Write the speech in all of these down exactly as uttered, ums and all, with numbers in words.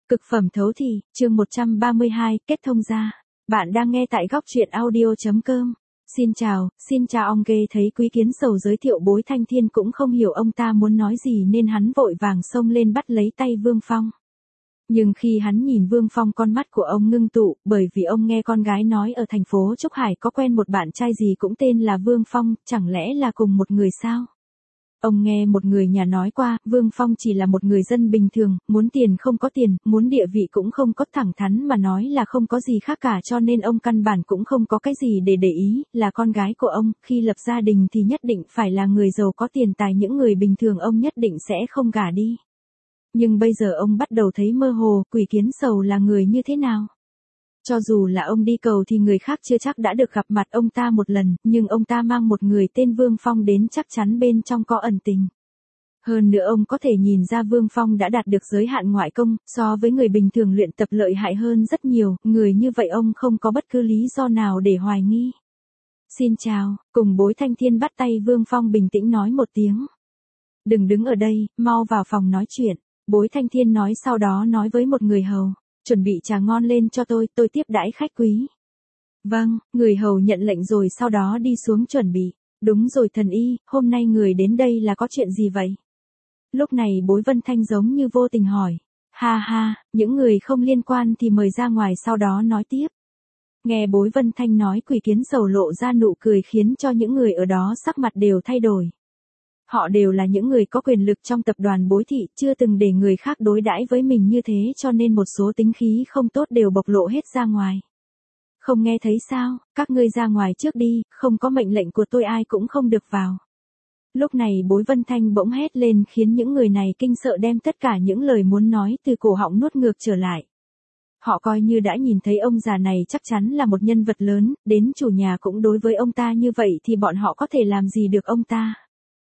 Cực phẩm thấu thị, chương một trăm ba mươi hai, kết thông gia. Bạn đang nghe tại góc truyện audio.com. Xin chào, xin chào ông ghê thấy Quý Kiến Sầu giới thiệu Bối Thanh Thiên cũng không hiểu ông ta muốn nói gì nên hắn vội vàng xông lên bắt lấy tay Vương Phong. Nhưng khi hắn nhìn Vương Phong con mắt của ông ngưng tụ, bởi vì ông nghe con gái nói ở thành phố Trúc Hải có quen một bạn trai gì cũng tên là Vương Phong, chẳng lẽ là cùng một người sao? Ông nghe một người nhà nói qua, Vương Phong chỉ là một người dân bình thường, muốn tiền không có tiền, muốn địa vị cũng không có, thẳng thắn mà nói là không có gì khác cả, cho nên ông căn bản cũng không có cái gì để để ý, là con gái của ông, khi lập gia đình thì nhất định phải là người giàu có tiền tài, những người bình thường ông nhất định sẽ không gả đi. Nhưng bây giờ ông bắt đầu thấy mơ hồ, Quỷ Kiến Sầu là người như thế nào? Cho dù là ông đi cầu thì người khác chưa chắc đã được gặp mặt ông ta một lần, nhưng ông ta mang một người tên Vương Phong đến chắc chắn bên trong có ẩn tình. Hơn nữa ông có thể nhìn ra Vương Phong đã đạt được giới hạn ngoại công, so với người bình thường luyện tập lợi hại hơn rất nhiều, người như vậy ông không có bất cứ lý do nào để hoài nghi. Xin chào, cùng Bối Thanh Thiên bắt tay Vương Phong bình tĩnh nói một tiếng. Đừng đứng ở đây, mau vào phòng nói chuyện, Bối Thanh Thiên nói, sau đó nói với một người hầu. Chuẩn bị trà ngon lên cho tôi, tôi tiếp đãi khách quý. Vâng, người hầu nhận lệnh rồi sau đó đi xuống chuẩn bị. Đúng rồi thần y, hôm nay người đến đây là có chuyện gì vậy? Lúc này Bối Vân Thanh giống như vô tình hỏi. Ha ha, những người không liên quan thì mời ra ngoài sau đó nói tiếp. Nghe Bối Vân Thanh nói, Quỷ Kiến Sầu lộ ra nụ cười khiến cho những người ở đó sắc mặt đều thay đổi. Họ đều là những người có quyền lực trong tập đoàn Bối thị, chưa từng để người khác đối đãi với mình như thế, cho nên một số tính khí không tốt đều bộc lộ hết ra ngoài. Không nghe thấy sao, các ngươi ra ngoài trước đi, không có mệnh lệnh của tôi ai cũng không được vào. Lúc này Bối Vân Thanh bỗng hét lên khiến những người này kinh sợ, đem tất cả những lời muốn nói từ cổ họng nuốt ngược trở lại. Họ coi như đã nhìn thấy ông già này chắc chắn là một nhân vật lớn, đến chủ nhà cũng đối với ông ta như vậy thì bọn họ có thể làm gì được ông ta.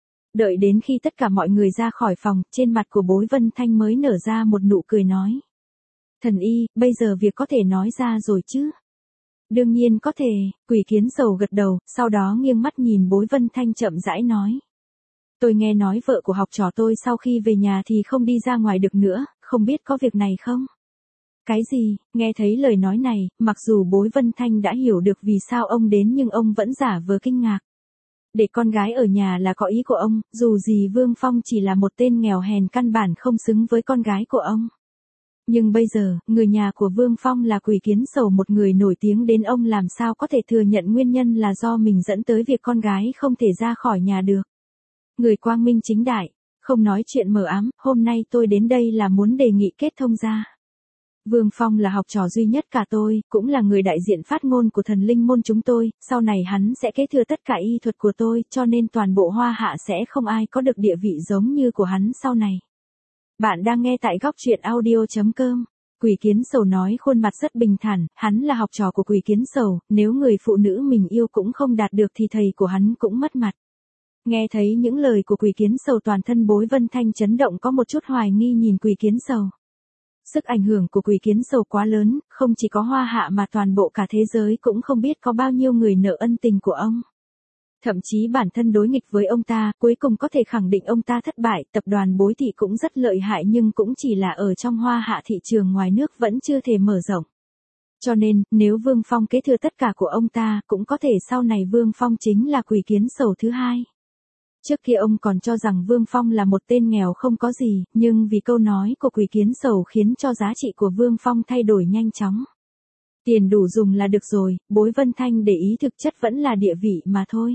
Đợi đến khi tất cả mọi người ra khỏi phòng, trên mặt của Bối Vân Thanh mới nở ra một nụ cười nói. Thần y, bây giờ việc có thể nói ra rồi chứ? Đương nhiên có thể, Quỷ Kiến Sầu gật đầu, sau đó nghiêng mắt nhìn Bối Vân Thanh chậm rãi nói. Tôi nghe nói vợ của học trò tôi sau khi về nhà thì không đi ra ngoài được nữa, không biết có việc này không? Cái gì? Nghe thấy lời nói này, mặc dù Bối Vân Thanh đã hiểu được vì sao ông đến nhưng ông vẫn giả vờ kinh ngạc. Để con gái ở nhà là có ý của ông, dù gì Vương Phong chỉ là một tên nghèo hèn căn bản không xứng với con gái của ông. Nhưng bây giờ, người nhà của Vương Phong là Quỷ Kiến Sầu, một người nổi tiếng, đến ông làm sao có thể thừa nhận nguyên nhân là do mình dẫn tới việc con gái không thể ra khỏi nhà được. Người quang minh chính đại, không nói chuyện mờ ám, hôm nay tôi đến đây là muốn đề nghị kết thông gia. Vương Phong là học trò duy nhất cả tôi, cũng là người đại diện phát ngôn của thần linh môn chúng tôi, sau này hắn sẽ kế thừa tất cả y thuật của tôi, cho nên toàn bộ Hoa Hạ sẽ không ai có được địa vị giống như của hắn sau này. Bạn đang nghe tại góc truyện audio.com. Quỷ Kiến Sầu nói khuôn mặt rất bình thản, hắn là học trò của Quỷ Kiến Sầu, nếu người phụ nữ mình yêu cũng không đạt được thì thầy của hắn cũng mất mặt. Nghe thấy những lời của Quỷ Kiến Sầu, toàn thân Bối Vân Thanh chấn động, có một chút hoài nghi nhìn Quỷ Kiến Sầu. Sức ảnh hưởng của Quỷ Kiến Sầu quá lớn, không chỉ có Hoa Hạ mà toàn bộ cả thế giới cũng không biết có bao nhiêu người nợ ân tình của ông. Thậm chí bản thân đối nghịch với ông ta, cuối cùng có thể khẳng định ông ta thất bại, tập đoàn Bối thị cũng rất lợi hại nhưng cũng chỉ là ở trong Hoa Hạ, thị trường ngoài nước vẫn chưa thể mở rộng. Cho nên, nếu Vương Phong kế thừa tất cả của ông ta, cũng có thể sau này Vương Phong chính là Quỷ Kiến Sầu thứ hai. Trước kia ông còn cho rằng Vương Phong là một tên nghèo không có gì, nhưng vì câu nói của Quỷ Kiến Sầu khiến cho giá trị của Vương Phong thay đổi nhanh chóng. Tiền đủ dùng là được rồi, Bối Vân Thanh để ý thực chất vẫn là địa vị mà thôi.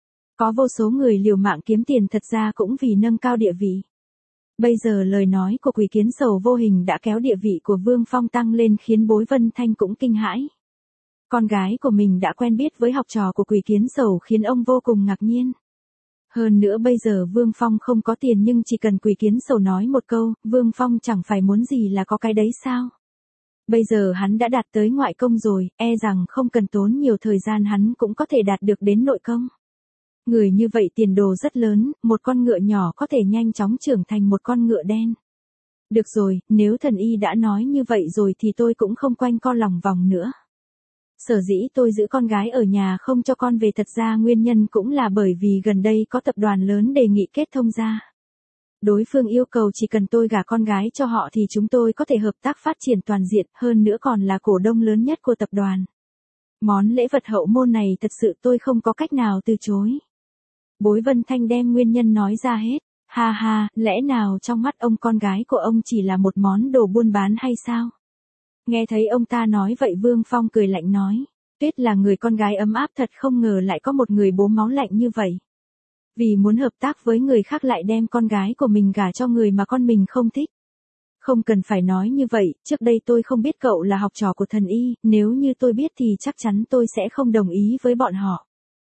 Có vô số người liều mạng kiếm tiền thật ra cũng vì nâng cao địa vị. Bây giờ lời nói của Quỷ Kiến Sầu vô hình đã kéo địa vị của Vương Phong tăng lên khiến Bối Vân Thanh cũng kinh hãi. Con gái của mình đã quen biết với học trò của Quỷ Kiến Sầu khiến ông vô cùng ngạc nhiên. Hơn nữa bây giờ Vương Phong không có tiền nhưng chỉ cần Quỷ Kiến Sầu nói một câu, Vương Phong chẳng phải muốn gì là có cái đấy sao? Bây giờ hắn đã đạt tới ngoại công rồi, e rằng không cần tốn nhiều thời gian hắn cũng có thể đạt được đến nội công. Người như vậy tiền đồ rất lớn, một con ngựa nhỏ có thể nhanh chóng trưởng thành một con ngựa đen. Được rồi, nếu thần y đã nói như vậy rồi thì tôi cũng không quanh co lòng vòng nữa. Sở dĩ tôi giữ con gái ở nhà không cho con về thật ra nguyên nhân cũng là bởi vì gần đây có tập đoàn lớn đề nghị kết thông gia. Đối phương yêu cầu chỉ cần tôi gả con gái cho họ thì chúng tôi có thể hợp tác phát triển toàn diện, hơn nữa còn là cổ đông lớn nhất của tập đoàn. Món lễ vật hậu môn này thật sự tôi không có cách nào từ chối. Bối Vân Thanh đem nguyên nhân nói ra hết. Ha ha, lẽ nào trong mắt ông con gái của ông chỉ là một món đồ buôn bán hay sao? Nghe thấy ông ta nói vậy Vương Phong cười lạnh nói. Tuyết là người con gái ấm áp thật, không ngờ lại có một người bố máu lạnh như vậy. Vì muốn hợp tác với người khác lại đem con gái của mình gả cho người mà con mình không thích. Không cần phải nói như vậy, trước đây tôi không biết cậu là học trò của thần y, nếu như tôi biết thì chắc chắn tôi sẽ không đồng ý với bọn họ.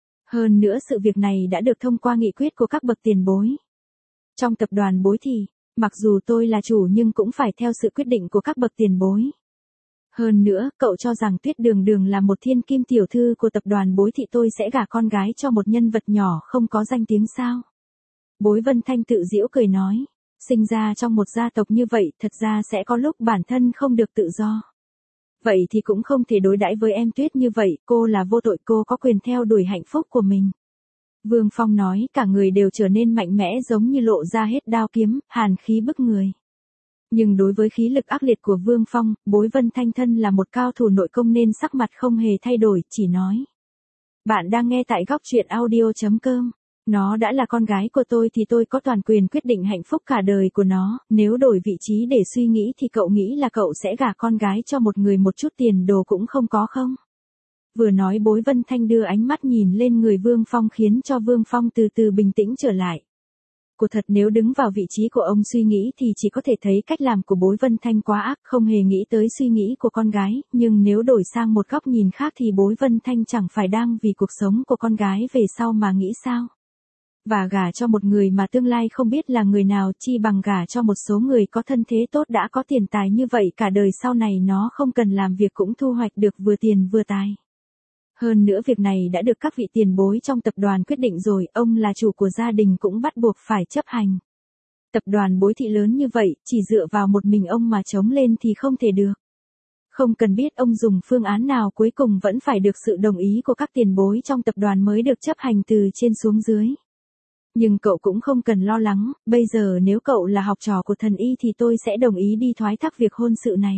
Hơn nữa sự việc này đã được thông qua nghị quyết của các bậc tiền bối. Trong tập đoàn Bối thì, mặc dù tôi là chủ nhưng cũng phải theo sự quyết định của các bậc tiền bối. Hơn nữa, cậu cho rằng Tuyết Đường Đường là một thiên kim tiểu thư của tập đoàn Bối thì tôi sẽ gả con gái cho một nhân vật nhỏ không có danh tiếng sao? Bối Vân Thanh tự giễu cười nói, sinh ra trong một gia tộc như vậy thật ra sẽ có lúc bản thân không được tự do. Vậy thì cũng không thể đối đãi với em Tuyết như vậy, cô là vô tội, cô có quyền theo đuổi hạnh phúc của mình. Vương Phong nói, cả người đều trở nên mạnh mẽ giống như lộ ra hết đao kiếm, hàn khí bức người. Nhưng đối với khí lực ác liệt của Vương Phong, Bối Vân Thanh thân là một cao thủ nội công nên sắc mặt không hề thay đổi, chỉ nói. Bạn đang nghe tại góc truyện audio.com. Nó đã là con gái của tôi thì tôi có toàn quyền quyết định hạnh phúc cả đời của nó, nếu đổi vị trí để suy nghĩ thì cậu nghĩ là cậu sẽ gả con gái cho một người một chút tiền đồ cũng không có không? Vừa nói Bối Vân Thanh đưa ánh mắt nhìn lên người Vương Phong khiến cho Vương Phong từ từ bình tĩnh trở lại. Của thật, nếu đứng vào vị trí của ông suy nghĩ thì chỉ có thể thấy cách làm của Bối Vân Thanh quá ác, không hề nghĩ tới suy nghĩ của con gái, nhưng nếu đổi sang một góc nhìn khác thì Bối Vân Thanh chẳng phải đang vì cuộc sống của con gái về sau mà nghĩ sao? Và gả cho một người mà tương lai không biết là người nào, chi bằng gả cho một số người có thân thế tốt đã có tiền tài như vậy, cả đời sau này nó không cần làm việc cũng thu hoạch được vừa tiền vừa tài. Hơn nữa việc này đã được các vị tiền bối trong tập đoàn quyết định rồi, ông là chủ của gia đình cũng bắt buộc phải chấp hành. Tập đoàn Bối thị lớn như vậy, chỉ dựa vào một mình ông mà chống lên thì không thể được. Không cần biết ông dùng phương án nào, cuối cùng vẫn phải được sự đồng ý của các tiền bối trong tập đoàn mới được chấp hành từ trên xuống dưới. Nhưng cậu cũng không cần lo lắng, bây giờ nếu cậu là học trò của thần y thì tôi sẽ đồng ý đi thoái thác việc hôn sự này.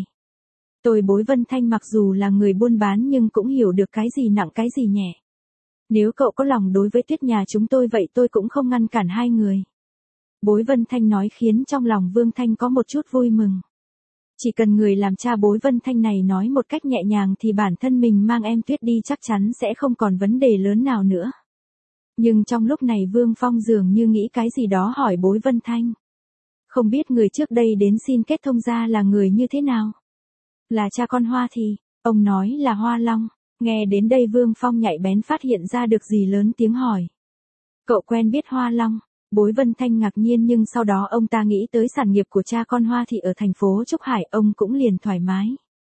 Tôi Bối Vân Thanh mặc dù là người buôn bán nhưng cũng hiểu được cái gì nặng cái gì nhẹ. Nếu cậu có lòng đối với Tuyết nhà chúng tôi vậy tôi cũng không ngăn cản hai người. Bối Vân Thanh nói khiến trong lòng Vương Thanh có một chút vui mừng. Chỉ cần người làm cha Bối Vân Thanh này nói một cách nhẹ nhàng thì bản thân mình mang em Tuyết đi chắc chắn sẽ không còn vấn đề lớn nào nữa. Nhưng trong lúc này Vương Phong dường như nghĩ cái gì đó hỏi Bối Vân Thanh. Không biết người trước đây đến xin kết thông gia là người như thế nào? Là cha con Hoa thì, ông nói là Hoa Long. Nghe đến đây Vương Phong nhạy bén phát hiện ra được gì lớn tiếng hỏi. Cậu quen biết Hoa Long? Bối Vân Thanh ngạc nhiên nhưng sau đó ông ta nghĩ tới sản nghiệp của cha con Hoa Thị ở thành phố Trúc Hải, ông cũng liền thoải mái.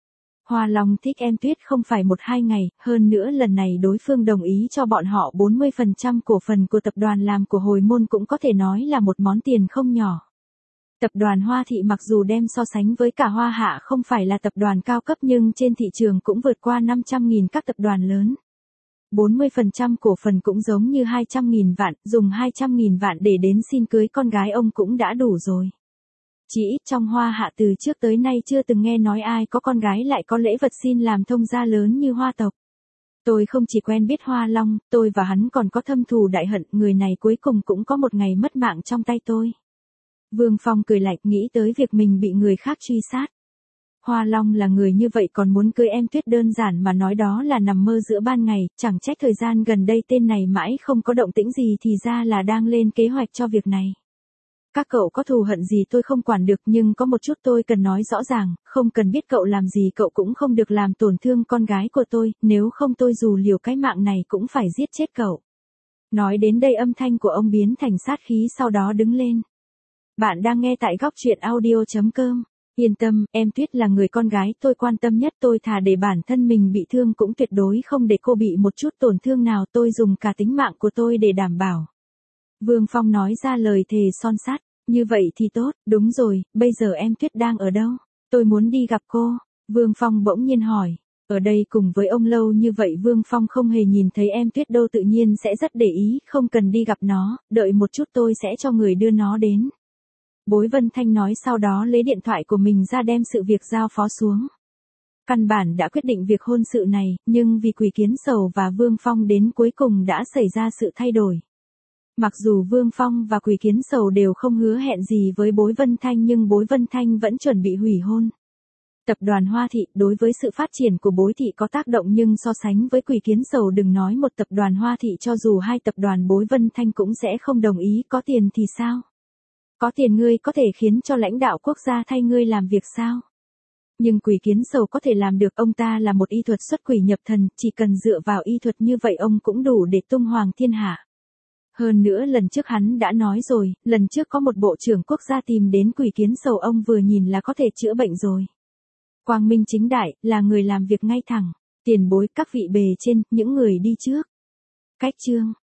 Hoa Long thích em Tuyết không phải một hai ngày, hơn nữa lần này đối phương đồng ý cho bọn họ bốn mươi phần trăm cổ phần của tập đoàn làm của hồi môn cũng có thể nói là một món tiền không nhỏ. Tập đoàn Hoa Thị mặc dù đem so sánh với cả Hoa Hạ không phải là tập đoàn cao cấp nhưng trên thị trường cũng vượt qua năm trăm nghìn các tập đoàn lớn. bốn mươi phần trăm cổ phần cũng giống như hai trăm nghìn vạn, dùng hai trăm nghìn vạn để đến xin cưới con gái ông cũng đã đủ rồi. Chỉ ít trong Hoa Hạ từ trước tới nay chưa từng nghe nói ai có con gái lại có lễ vật xin làm thông gia lớn như Hoa tộc. Tôi không chỉ quen biết Hoa Long, tôi và hắn còn có thâm thù đại hận, người này cuối cùng cũng có một ngày mất mạng trong tay tôi. Vương Phong cười lạnh nghĩ tới việc mình bị người khác truy sát. Hoa Long là người như vậy còn muốn cưới em Tuyết đơn giản mà nói đó là nằm mơ giữa ban ngày, chẳng trách thời gian gần đây tên này mãi không có động tĩnh gì thì ra là đang lên kế hoạch cho việc này. Các cậu có thù hận gì tôi không quản được nhưng có một chút tôi cần nói rõ ràng, không cần biết cậu làm gì cậu cũng không được làm tổn thương con gái của tôi, nếu không tôi dù liều cái mạng này cũng phải giết chết cậu. Nói đến đây âm thanh của ông biến thành sát khí sau đó đứng lên. Bạn đang nghe tại góc truyện audio.com. Yên tâm, em Tuyết là người con gái tôi quan tâm nhất, tôi thà để bản thân mình bị thương cũng tuyệt đối không để cô bị một chút tổn thương nào, tôi dùng cả tính mạng của tôi để đảm bảo. Vương Phong nói ra lời thề son sắt, như vậy thì tốt, đúng rồi, bây giờ em Tuyết đang ở đâu? Tôi muốn đi gặp cô. Vương Phong bỗng nhiên hỏi, ở đây cùng với ông lâu như vậy Vương Phong không hề nhìn thấy em Tuyết đâu tự nhiên sẽ rất để ý, không cần đi gặp nó, đợi một chút tôi sẽ cho người đưa nó đến. Bối Vân Thanh nói sau đó lấy điện thoại của mình ra đem sự việc giao phó xuống. Căn bản đã quyết định việc hôn sự này, nhưng vì Quỷ Kiến Sầu và Vương Phong đến cuối cùng đã xảy ra sự thay đổi. Mặc dù Vương Phong và Quỷ Kiến Sầu đều không hứa hẹn gì với Bối Vân Thanh nhưng Bối Vân Thanh vẫn chuẩn bị hủy hôn. Tập đoàn Hoa Thị đối với sự phát triển của Bối Thị có tác động nhưng so sánh với Quỷ Kiến Sầu đừng nói một tập đoàn Hoa Thị cho dù hai tập đoàn Bối Vân Thanh cũng sẽ không đồng ý. Có tiền thì sao? Có tiền ngươi có thể khiến cho lãnh đạo quốc gia thay ngươi làm việc sao? Nhưng Quỷ Kiến Sầu có thể làm được, ông ta là một y thuật xuất quỷ nhập thần, chỉ cần dựa vào y thuật như vậy ông cũng đủ để tung hoàng thiên hạ. Hơn nữa lần trước hắn đã nói rồi, lần trước có một bộ trưởng quốc gia tìm đến Quỷ Kiến Sầu ông vừa nhìn là có thể chữa bệnh rồi. Quang minh chính đại, là người làm việc ngay thẳng, tiền bối các vị bề trên, những người đi trước. Cách chương